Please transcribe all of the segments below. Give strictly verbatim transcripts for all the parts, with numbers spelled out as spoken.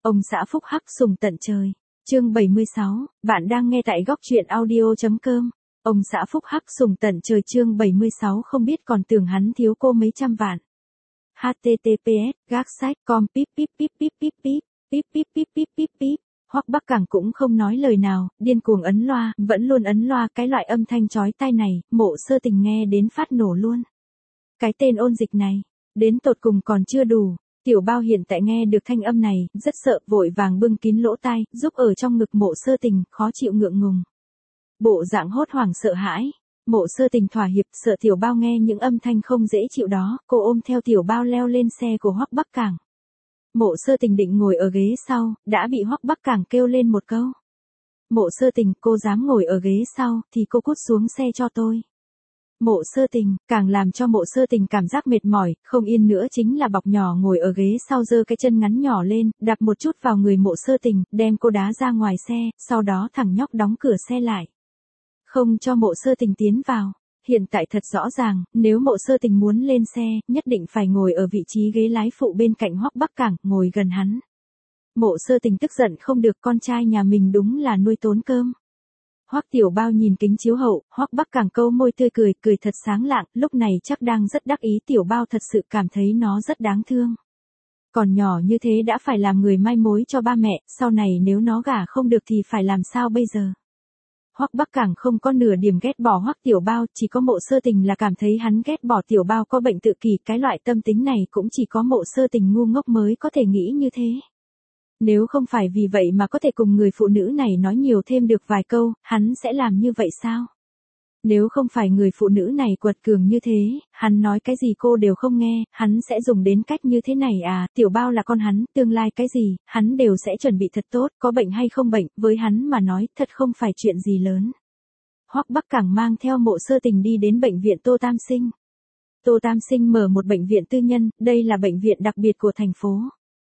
Ông xã phúc hắc sùng tận trời. Chương bảy mươi sáu, bạn đang nghe tại góc truyện audio.com. Ông xã phúc hắc sùng tận trời chương bảy mươi sáu không biết còn tưởng hắn thiếu cô mấy trăm vạn. https gác site com pip pip pip pip pip pip pip pip pip pip pip pip. Hoắc Bắc Cảng cũng không nói lời nào, điên cuồng ấn loa, vẫn luôn ấn loa, cái loại âm thanh chói tai này, Mộ Sơ Tình nghe đến phát nổ luôn. Cái tên ôn dịch này, đến tột cùng còn chưa đủ. Tiểu Bao hiện tại nghe được thanh âm này, rất sợ, vội vàng bưng kín lỗ tai, giúp ở trong ngực Mộ Sơ Tình, khó chịu ngượng ngùng. Bộ dạng hốt hoảng sợ hãi. Mộ Sơ Tình thỏa hiệp, sợ Tiểu Bao nghe những âm thanh không dễ chịu đó, cô ôm theo Tiểu Bao leo lên xe của Hoắc Bắc Cảng. Mộ Sơ Tình định ngồi ở ghế sau, đã bị Hoắc Bắc Cảng kêu lên một câu. Mộ Sơ Tình, cô dám ngồi ở ghế sau, thì cô cút xuống xe cho tôi. Mộ Sơ Tình, càng làm cho Mộ Sơ Tình cảm giác mệt mỏi, không yên nữa chính là bọc nhỏ ngồi ở ghế sau giơ cái chân ngắn nhỏ lên, đạp một chút vào người Mộ Sơ Tình, đem cô đá ra ngoài xe, sau đó thằng nhóc đóng cửa xe lại. Không cho Mộ Sơ Tình tiến vào. Hiện tại thật rõ ràng, nếu Mộ Sơ Tình muốn lên xe, nhất định phải ngồi ở vị trí ghế lái phụ bên cạnh Hoắc Bắc Cảng, ngồi gần hắn. Mộ Sơ Tình tức giận không được, con trai nhà mình đúng là nuôi tốn cơm. Hoắc Tiểu Bao nhìn kính chiếu hậu, Hoắc Bắc Cảng câu môi tươi cười, cười thật sáng lạng, lúc này chắc đang rất đắc ý. Tiểu Bao thật sự cảm thấy nó rất đáng thương. Còn nhỏ như thế đã phải làm người mai mối cho ba mẹ, sau này nếu nó gả không được thì phải làm sao bây giờ? Hoắc Bắc Cảng không có nửa điểm ghét bỏ Hoắc Tiểu Bao, chỉ có Mộ Sơ Tình là cảm thấy hắn ghét bỏ Tiểu Bao có bệnh tự kỷ, cái loại tâm tính này cũng chỉ có Mộ Sơ Tình ngu ngốc mới có thể nghĩ như thế. Nếu không phải vì vậy mà có thể cùng người phụ nữ này nói nhiều thêm được vài câu, hắn sẽ làm như vậy sao? Nếu không phải người phụ nữ này quật cường như thế, hắn nói cái gì cô đều không nghe, hắn sẽ dùng đến cách như thế này à? Tiểu Bao là con hắn, tương lai cái gì, hắn đều sẽ chuẩn bị thật tốt, có bệnh hay không bệnh, với hắn mà nói, thật không phải chuyện gì lớn. Hoắc Bắc Cảng mang theo Mộ Sơ Tình đi đến bệnh viện Tô Tam Sinh. Tô Tam Sinh mở một bệnh viện tư nhân, đây là bệnh viện đặc biệt của thành phố.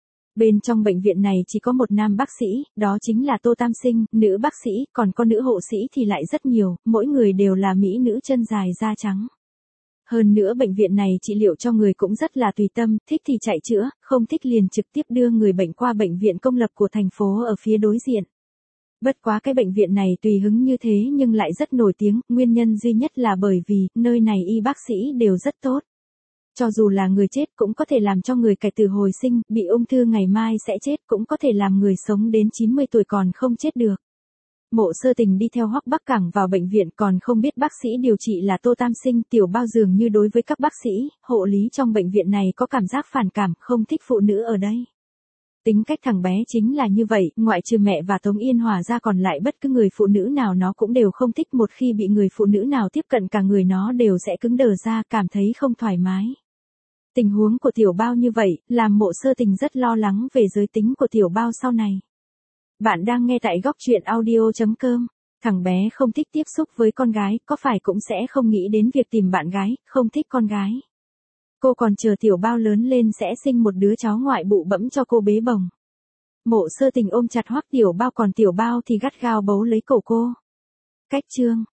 Bên trong bệnh viện này chỉ có một nam bác sĩ, đó chính là Tô Tam Sinh, nữ bác sĩ, còn có nữ hộ sĩ thì lại rất nhiều, mỗi người đều là mỹ nữ chân dài da trắng. Hơn nữa bệnh viện này trị liệu cho người cũng rất là tùy tâm, thích thì chạy chữa, không thích liền trực tiếp đưa người bệnh qua bệnh viện công lập của thành phố ở phía đối diện. Bất quá cái bệnh viện này tùy hứng như thế nhưng lại rất nổi tiếng, nguyên nhân duy nhất là bởi vì, nơi này y bác sĩ đều rất tốt. Cho dù là người chết cũng có thể làm cho người cải tử hồi sinh, bị ung thư ngày mai sẽ chết cũng có thể làm người sống đến chín mươi tuổi còn không chết được. Mộ Sơ Tình đi theo Hoắc Bắc Cảng vào bệnh viện còn không biết bác sĩ điều trị là Tô Tam Sinh. Tiểu Bao dường như đối với các bác sĩ, hộ lý trong bệnh viện này có cảm giác phản cảm, không thích phụ nữ ở đây. Tính cách thằng bé chính là như vậy, ngoại trừ mẹ và Tống Yên Hòa ra còn lại bất cứ người phụ nữ nào nó cũng đều không thích, một khi bị người phụ nữ nào tiếp cận cả người nó đều sẽ cứng đờ ra, cảm thấy không thoải mái. Tình huống của Tiểu Bao như vậy, làm Mộ Sơ Tình rất lo lắng về giới tính của Tiểu Bao sau này. Bạn đang nghe tại góc truyện audio.com. Thằng bé không thích tiếp xúc với con gái, có phải cũng sẽ không nghĩ đến việc tìm bạn gái, không thích con gái. Cô còn chờ Tiểu Bao lớn lên sẽ sinh một đứa cháu ngoại bụ bẫm cho cô bế bồng. Mộ Sơ Tình ôm chặt Hoắc Tiểu Bao, còn Tiểu Bao thì gắt gao bấu lấy cổ cô. Cách chương.